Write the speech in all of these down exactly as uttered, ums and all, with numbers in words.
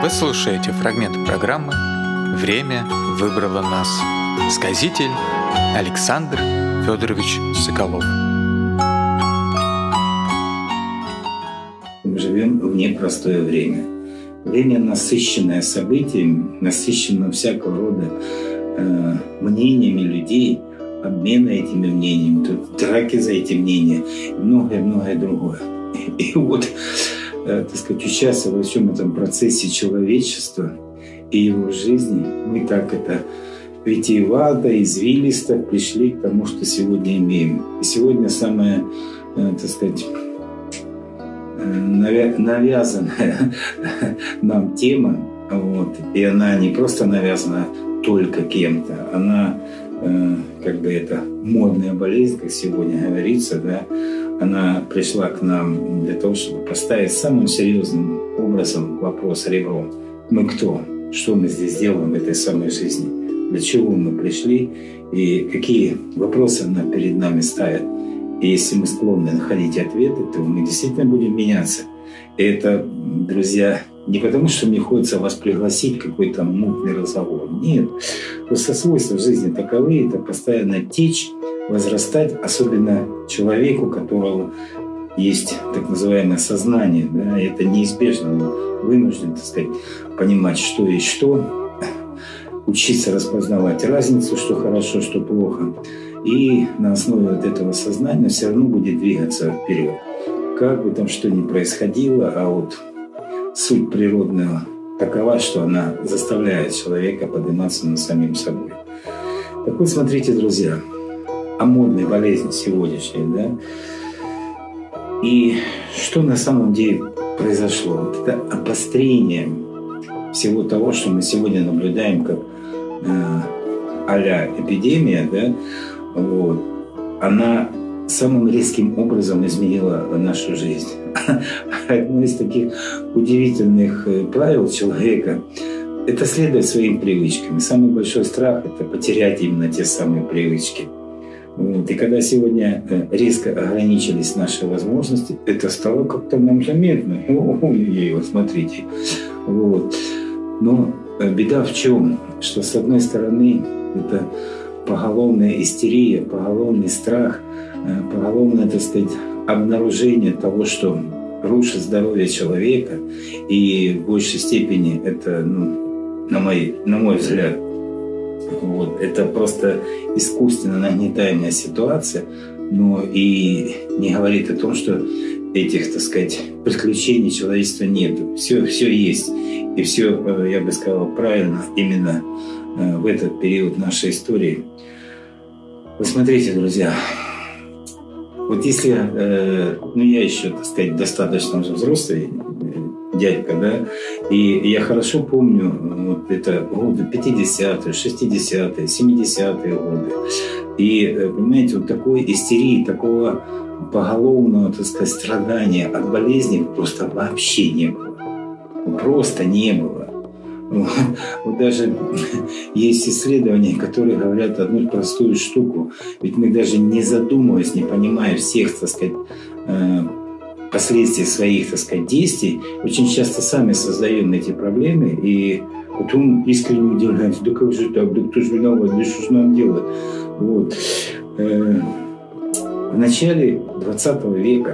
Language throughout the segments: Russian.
Вы слушаете фрагмент программы «Время выбрало нас». Сказитель Александр Федорович Соколов. Мы живем в непростое время. Время, насыщенное событиями, насыщенное всякого рода э, мнениями людей, обмена этими мнениями, тут драки за эти мнения и многое-многое другое. И, и вот, э, так сказать, участвуя во всем этом процессе человечества и его жизни, мы так это витиевато, извилисто пришли к тому, что сегодня имеем. И сегодня самое, э, так сказать, навязанная нам тема, вот, и она не просто навязана только кем-то, она, э, как бы это, модная болезнь, как сегодня говорится, да, она пришла к нам для того, чтобы поставить самым серьезным образом вопрос ребром. Мы кто? Что мы здесь делаем в этой самой жизни? Для чего мы пришли? И какие вопросы она перед нами ставит? И если мы склонны находить ответы, то мы действительно будем меняться. И это, друзья, не потому, что мне хочется вас пригласить в какой-то мутный разговор. Нет. Просто свойства жизни таковы. Это постоянно течь, возрастать, особенно человеку, у которого есть так называемое сознание. Да, и это неизбежно. Он вынужден, так сказать, понимать, что есть что, учиться распознавать разницу, что хорошо, что плохо. И на основе вот этого сознания все равно будет двигаться вперед. Как бы там что ни происходило, а вот суть природная такова, что она заставляет человека подниматься над самим собой. Так вот, смотрите, друзья, о модной болезни сегодняшней, да? И что на самом деле произошло? Вот это обострение всего того, что мы сегодня наблюдаем как э, а-ля эпидемия, да? Вот. Она самым резким образом изменила нашу жизнь. Одно из таких удивительных правил человека – это следовать своим привычкам. И самый большой страх – это потерять именно те самые привычки. Вот. И когда сегодня резко ограничились наши возможности, это стало как-то нам заметно. Ой-ой-ой, вот смотрите. Вот. Но беда в чем? Что, с одной стороны, это поголовная истерия, поголовный страх, поголовное, так сказать, обнаружение того, что рушит здоровье человека. И в большей степени это, ну, на, мой, на мой взгляд, вот, это просто искусственно нагнетаемая ситуация, но и не говорит о том, что этих, так сказать, приключений человечества нет. Все, все есть. И все, я бы сказал, правильно именно в этот период нашей истории. Вы смотрите, друзья, вот если, э, ну я еще, так сказать, достаточно уже взрослый дядька, да, и я хорошо помню вот это годы пятидесятые, шестидесятые, семидесятые годы. И, понимаете, вот такой истерии, такого поголовного, так сказать, страдания от болезни просто вообще не было. Просто не было. Вот даже есть исследования, которые говорят одну простую штуку. Ведь мы даже не задумываясь, не понимая всех, так сказать, последствий своих, так сказать, действий, очень часто сами создаем эти проблемы и потом искренне удивляемся: да как же так, да кто же виноват, да что же нам делать? Вот. В начале двадцатого века,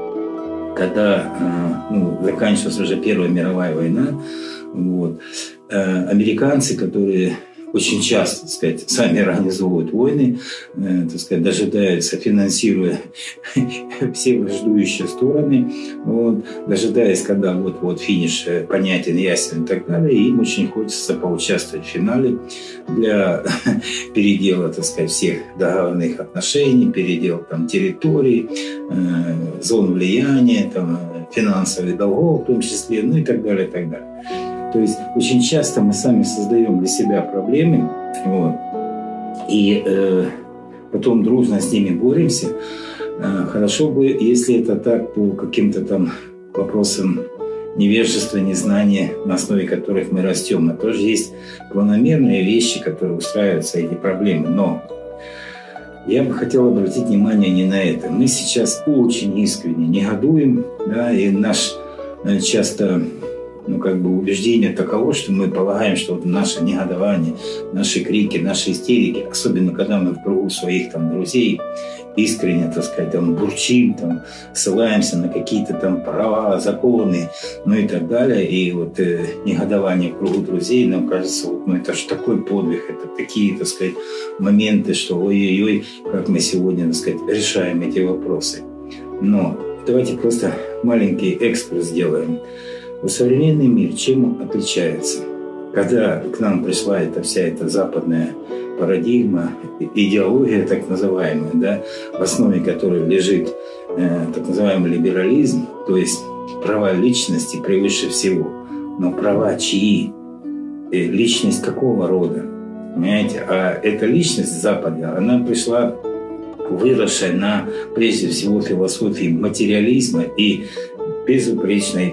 когда, ну, заканчивалась уже Первая мировая война, вот, американцы, которые очень часто, так сказать, сами организовывают войны, так сказать, дожидаются, финансируя все враждующие стороны, вот, дожидаясь, когда вот-вот финиш понятен, ясен и так далее, и им очень хочется поучаствовать в финале для передела, так сказать, всех договорных отношений, передел там территорий, э, зон влияния, там, финансовых долгов в том числе, ну и так далее, и так далее. То есть очень часто мы сами создаем для себя проблемы, вот, и э, потом дружно с ними боремся. Э, хорошо бы, если это так по каким-то там вопросам невежества, незнания, на основе которых мы растем. Но тоже есть планомерные вещи, которые устраиваются, эти проблемы. Но я бы хотел обратить внимание не на это. Мы сейчас очень искренне негодуем, да, и наш э, часто ну, как бы убеждение таково, что мы полагаем, что вот наше негодование, наши крики, наши истерики, особенно когда мы в кругу своих там друзей, искренне, так сказать, там, бурчим, там, ссылаемся на какие-то там права, законы, ну и так далее. И вот э, негодование в кругу друзей, нам кажется, вот, ну это же такой подвиг, это такие, так сказать, моменты, что ой-ой-ой, как мы сегодня, так сказать, решаем эти вопросы. Но давайте просто маленький экскурс сделаем. Вот современный мир чем отличается? Когда к нам пришла эта вся эта западная парадигма, идеология так называемая, да, в основе которой лежит э, так называемый либерализм, то есть права личности превыше всего. Но права чьи? И личность какого рода? Понимаете? А эта личность Запада, она пришла выросшая на, прежде всего, философии материализма и безупречной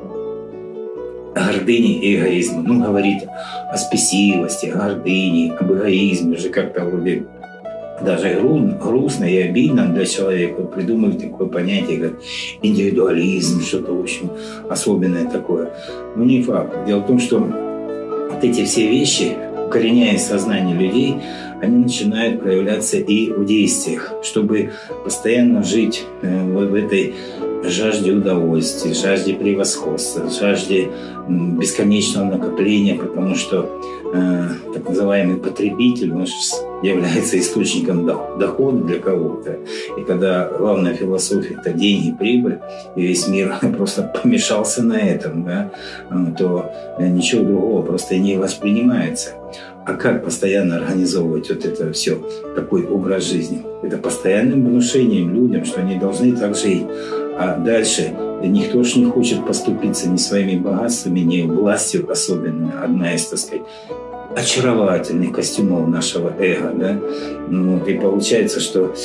гордыни и эгоизма. Ну, говорить о спесивости, гордыне, об эгоизме, уже как-то вроде даже грустно и обидно для человека. Вот придумали такое понятие, как индивидуализм, что-то, в общем, особенное такое. Но не факт. Дело в том, что вот эти все вещи, укореняясь в сознании людей, они начинают проявляться и в действиях, чтобы постоянно жить в этой жажде удовольствия, жажде превосходства, жажде бесконечного накопления, потому что э, так называемый потребитель, он является источником дохода для кого-то. И когда главная философия – это деньги, прибыль, и весь мир просто помешался на этом, да, то ничего другого просто не воспринимается. А как постоянно организовывать вот это все, такой образ жизни? Это постоянным внушением людям, что они должны так жить. А дальше никто ж не хочет поступиться ни своими богатствами, ни властью особенно. Одна из, так сказать, очаровательных костюмов нашего эго. Да? Ну, и получается, что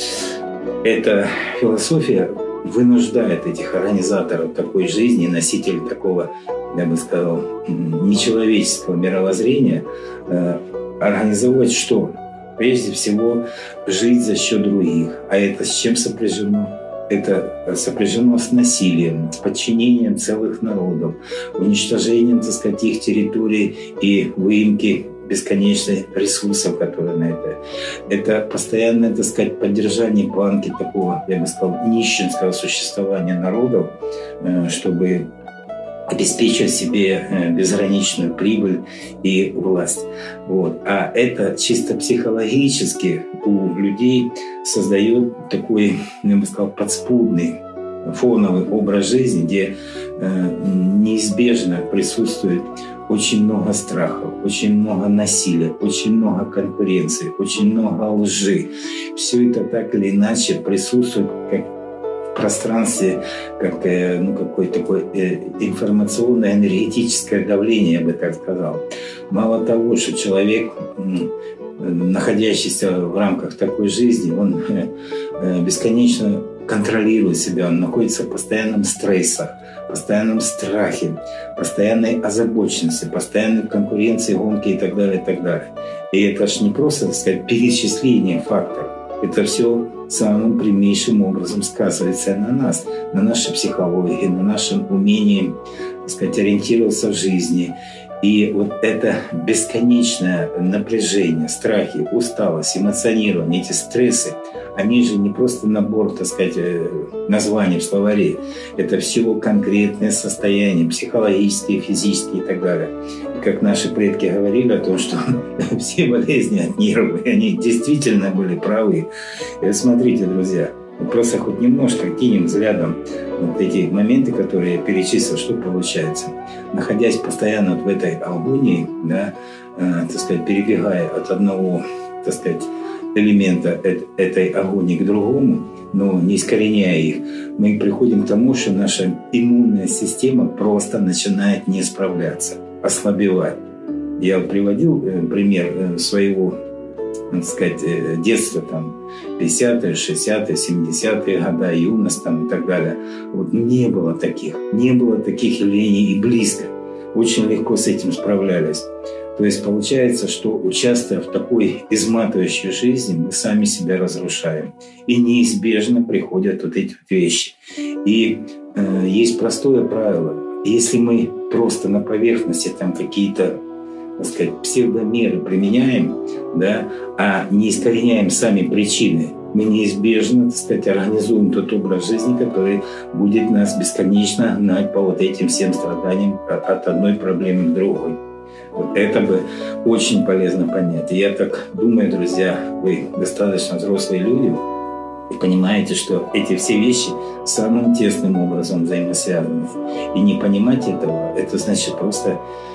эта философия вынуждает этих организаторов такой жизни, носителей такого, я бы сказал, нечеловеческого мировоззрения, организовать что? Прежде всего, жить за счет других. А это с чем сопряжено? Это сопряжено с насилием, с подчинением целых народов, уничтожением, так сказать, их территорий и выемки бесконечных ресурсов, которые на это. Это постоянное, так сказать, поддержание планки такого, я бы сказал, нищенского существования народов, чтобы обеспечивать себе безграничную прибыль и власть. Вот. А это чисто психологически у людей создает такой, я бы сказал, подспудный фоновый образ жизни, где э, неизбежно присутствует очень много страхов, очень много насилия, очень много конкуренции, очень много лжи. Все это так или иначе присутствует как в пространстве, как ну, какое-то такое информационное, энергетическое давление, я бы так сказал. Мало того, что человек, находящийся в рамках такой жизни, он бесконечно контролирует себя, он находится в постоянном стрессе, постоянном страхе, постоянной озабоченности, постоянной конкуренции, гонки и так далее, и так далее. И это же не просто, так сказать, перечисление факторов. Это все самым прямейшим образом сказывается на нас, на нашей психологии, на нашем умении, так сказать, ориентироваться в жизни. И вот это бесконечное напряжение, страхи, усталость, эмоционирование, эти стрессы, они же не просто набор, так сказать, названий в словаре. Это все конкретные состояния, психологические, физические и так далее. И как наши предки говорили о том, что все болезни от нервов, они действительно были правы. И вот смотрите, друзья, просто хоть немножко кинем взглядом вот эти моменты, которые я перечислил, что получается. Находясь постоянно вот в этой агонии, да, э, так сказать, перебегая от одного, так сказать, элемента этой агонии к другому, но не искореняя их, мы приходим к тому, что наша иммунная система просто начинает не справляться, ослабевать. Я приводил пример своего, так сказать, детства, там, пятидесятые, шестидесятые, семидесятые годы, юность там, и так далее. Вот не было таких, не было таких явлений и близко. Очень легко с этим справлялись. То есть получается, что участвуя в такой изматывающей жизни, мы сами себя разрушаем. И неизбежно приходят вот эти вещи. И э, есть простое правило. Если мы просто на поверхности там какие-то, так сказать, псевдомеры применяем, да, а не искореняем сами причины, мы неизбежно, так сказать, организуем тот образ жизни, который будет нас бесконечно гнать по вот этим всем страданиям от одной проблемы к другой. Вот это бы очень полезно понять. И я так думаю, друзья, вы достаточно взрослые люди, и понимаете, что эти все вещи самым тесным образом взаимосвязаны. И не понимать этого, это значит просто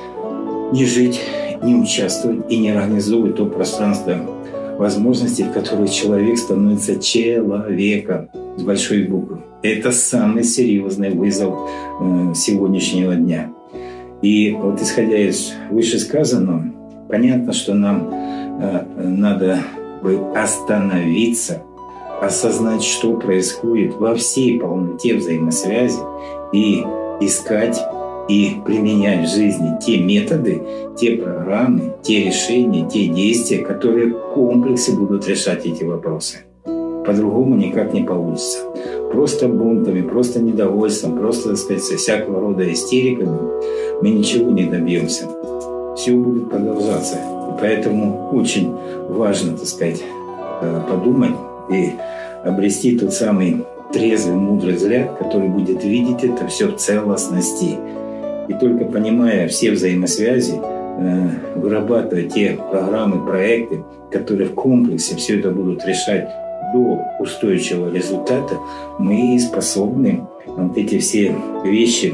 не жить, не участвовать и не организовывать то пространство возможностей, в которых человек становится человеком с большой буквы. Это самый серьезный вызов э, сегодняшнего дня. И вот исходя из вышесказанного, понятно, что нам э, надо бы остановиться, осознать, что происходит во всей полноте взаимосвязи и искать и применять в жизни те методы, те программы, те решения, те действия, которые в комплексе будут решать эти вопросы. По-другому никак не получится. Просто бунтами, просто недовольством, просто, так сказать, со всякого рода истериками мы ничего не добьемся. Все будет продолжаться. И поэтому очень важно, так сказать, подумать и обрести тот самый трезвый, мудрый взгляд, который будет видеть это все в целостности. И только понимая все взаимосвязи, вырабатывая те программы, проекты, которые в комплексе все это будут решать до устойчивого результата, мы способны вот эти все вещи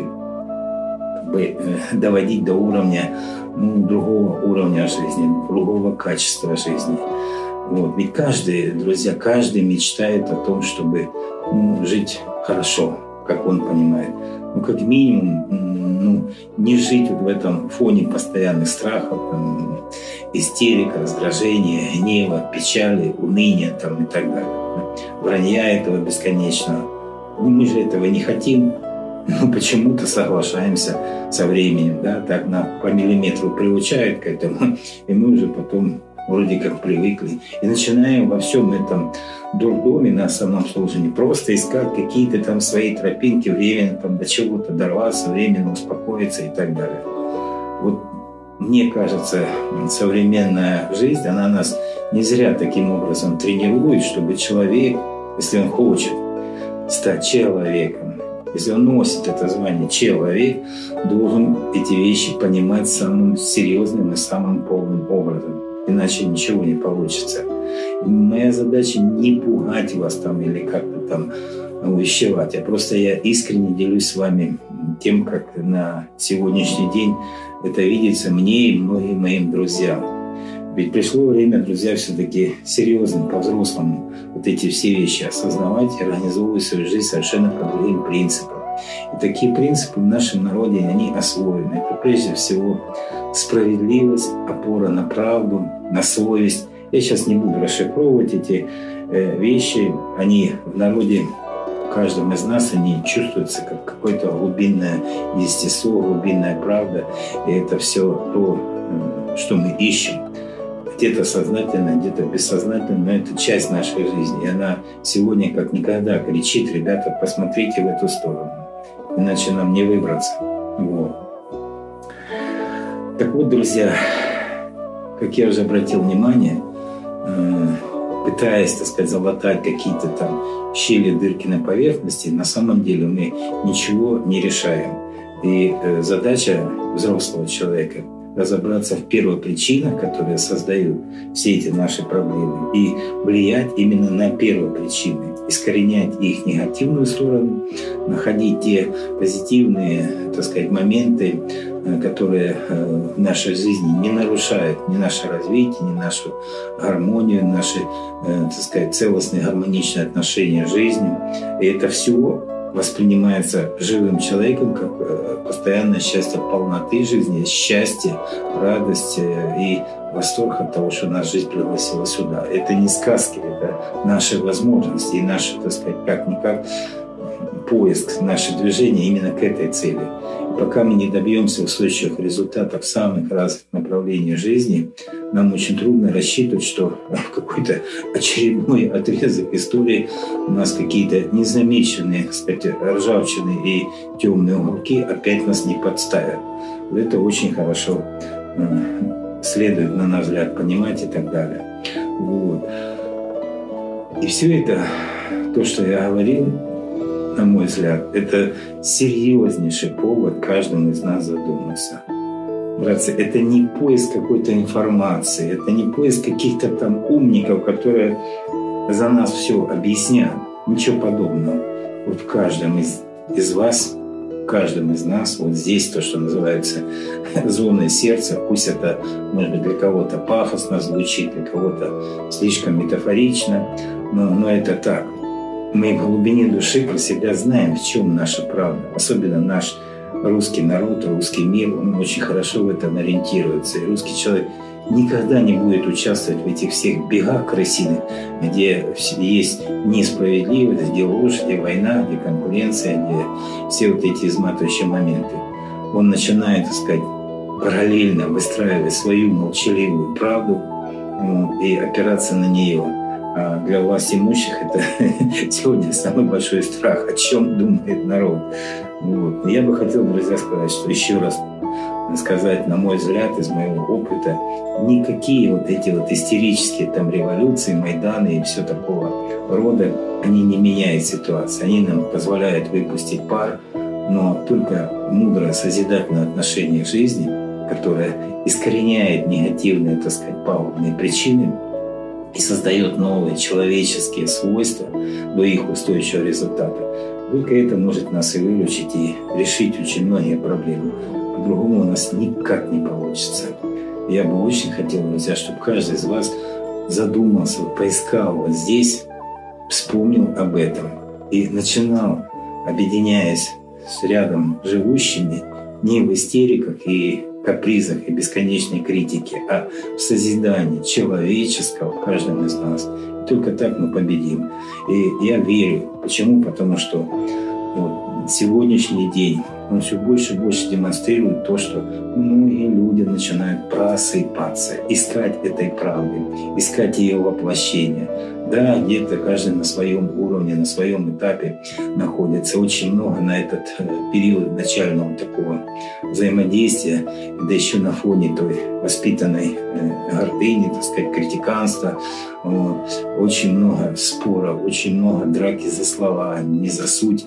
как бы доводить до уровня, ну, другого уровня жизни, другого качества жизни. Вот. Ведь каждый, друзья, каждый мечтает о том, чтобы, ну, жить хорошо, как он понимает. Ну, как минимум, ну, не жить вот в этом фоне постоянных страхов, там, истерик, раздражения, гнева, печали, уныния там, и так далее. Вранья этого бесконечного. Ну, мы же этого не хотим, но почему-то соглашаемся со временем. Да? Так нас по миллиметру приучают к этому, и мы уже потом вроде как привыкли. И начинаем во всем этом дурдоме на самообслуживании просто искать какие-то там свои тропинки, временно там до чего-то дорваться, временно успокоиться и так далее. Вот мне кажется, современная жизнь, она нас не зря таким образом тренирует, чтобы человек, если он хочет стать человеком, если он носит это звание человек, должен эти вещи понимать самым серьезным и самым полным образом. Иначе ничего не получится. И моя задача не пугать вас там или как-то там увещевать, а просто я искренне делюсь с вами тем, как на сегодняшний день это видится мне и многим моим друзьям. Ведь пришло время, друзья, все-таки серьезно, по-взрослому вот эти все вещи осознавать и организовывать свою жизнь совершенно по другим принципам. И такие принципы в нашем народе, они освоены. Это прежде всего справедливость, опора на правду, на совесть. Я сейчас не буду расшифровывать эти э, вещи. Они в народе, в каждом из нас, они чувствуются как какое-то глубинное естество, глубинная правда. И это все то, э, что мы ищем. Где-то сознательно, где-то бессознательно, но это часть нашей жизни. И она сегодня как никогда кричит: ребята, посмотрите в эту сторону, иначе нам не выбраться. Вот. Так вот, друзья, как я уже обратил внимание, пытаясь, так сказать, залатать какие-то там щели, дырки на поверхности, на самом деле мы ничего не решаем. И задача взрослого человека — разобраться в первопричинах, которые создают все эти наши проблемы, и влиять именно на первопричины, искоренять их негативную сторону, находить те позитивные, так сказать, моменты, которые в нашей жизни не нарушают ни наше развитие, ни нашу гармонию, наши, так сказать, целостные гармоничные отношения с жизнью. И это все воспринимается живым человеком как постоянное счастье полноты жизни, счастье, радость и восторг от того, что наша жизнь пригласила сюда. Это не сказки, это наши возможности и наше, так сказать, как-никак поиск, наше движение именно к этой цели. пока мы не добьемся устойчивых результатов в самых разных направлениях жизни, нам очень трудно рассчитывать, что в какой-то очередной отрезок истории у нас какие-то незамеченные, кстати, ржавчины и темные уголки опять нас не подставят. Это очень хорошо следует, на наш взгляд, понимать и так далее. Вот. И все это, то, что я говорил, на мой взгляд, это серьезнейший повод каждому из нас задуматься. Братцы, это не поиск какой-то информации, это не поиск каких-то там умников, которые за нас все объяснят. Ничего подобного. Вот в каждом из, из вас, в каждом из нас, вот здесь то, что называется зоной сердца, пусть это, может быть, для кого-то пафосно звучит, для кого-то слишком метафорично, но, но это так. Мы в глубине души про себя знаем, в чем наша правда. Особенно наш русский народ, русский мир, он очень хорошо в этом ориентируется. И русский человек никогда не будет участвовать в этих всех бегах крысиных, где есть несправедливость, где ложь, где война, где конкуренция, где все вот эти изматывающие моменты. Он начинает, так сказать, параллельно выстраивать свою молчаливую правду вот, и опираться на нее. А для власть имущих это сегодня самый большой страх, о чем думает народ. Вот. Я бы хотел, друзья, сказать, что еще раз сказать, на мой взгляд, из моего опыта, никакие вот эти вот истерические там революции, Майданы и все такого рода, они не меняют ситуацию. Они нам позволяют выпустить пар, но только мудрое созидательное отношение к жизни, которое искореняет негативные, так сказать, пагубные причины, и создает новые человеческие свойства до их устойчивого результата. Только это может нас и выручить, и решить очень многие проблемы. По-другому у нас никак не получится. Я бы очень хотел, друзья, чтобы каждый из вас задумался, поискал вот здесь, вспомнил об этом и начинал, объединяясь с рядом живущими, не в истериках и капризах и бесконечной критике, а в созидании человеческого в каждом из нас. И только так мы победим. И я верю. Почему? Потому что вот, сегодняшний день он все больше и больше демонстрирует то, что многие люди начинают просыпаться, искать этой правды, искать ее воплощение. Да, где-то каждый на своем уровне, на своем этапе находится. Очень много на этот период начального такого взаимодействия, да еще на фоне той воспитанной гордыни, так сказать, критиканства. Очень много споров, очень много драки за слова, не за суть.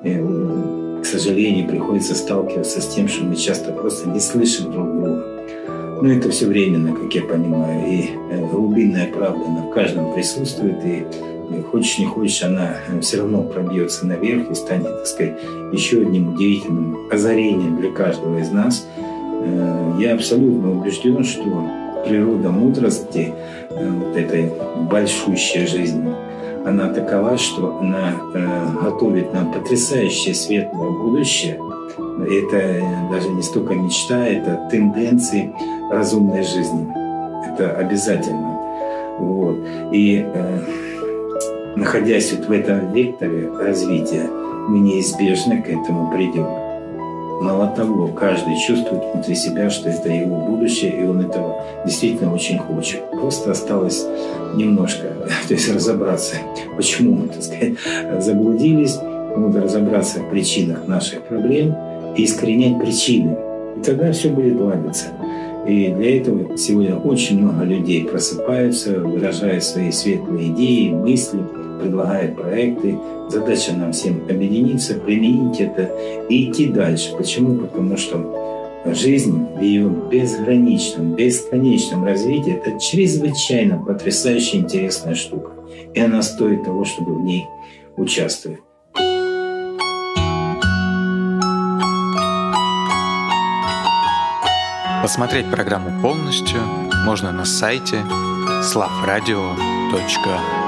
К сожалению, приходится сталкиваться с тем, что мы часто просто не слышим друг друга. Но это все временно, как я понимаю. И глубинная правда, она в каждом присутствует. И хочешь не хочешь, она все равно пробьется наверх и станет, так сказать, еще одним удивительным озарением для каждого из нас. Я абсолютно убежден, что природа мудрости, вот этой большущей жизни, она такова, что она готовит нам потрясающее светлое будущее. Это даже не столько мечта, это тенденции разумной жизни. Это обязательно. Вот. И э, находясь вот в этом векторе развития, мы неизбежно к этому придем. Мало того, каждый чувствует внутри себя, что это его будущее, и он этого действительно очень хочет. Просто осталось немножко, то есть разобраться, почему мы, так сказать, заблудились, вот, разобраться в причинах наших проблем и искоренять причины. И тогда все будет ладиться. И для этого сегодня очень много людей просыпаются, выражают свои светлые идеи, мысли, предлагают проекты. Задача нам всем объединиться, применить это и идти дальше. Почему? Потому что жизнь в ее безграничном, бесконечном развитии – это чрезвычайно потрясающая, интересная штука. И она стоит того, чтобы в ней участвовать. Посмотреть программу полностью можно на сайте славрадио точка ру.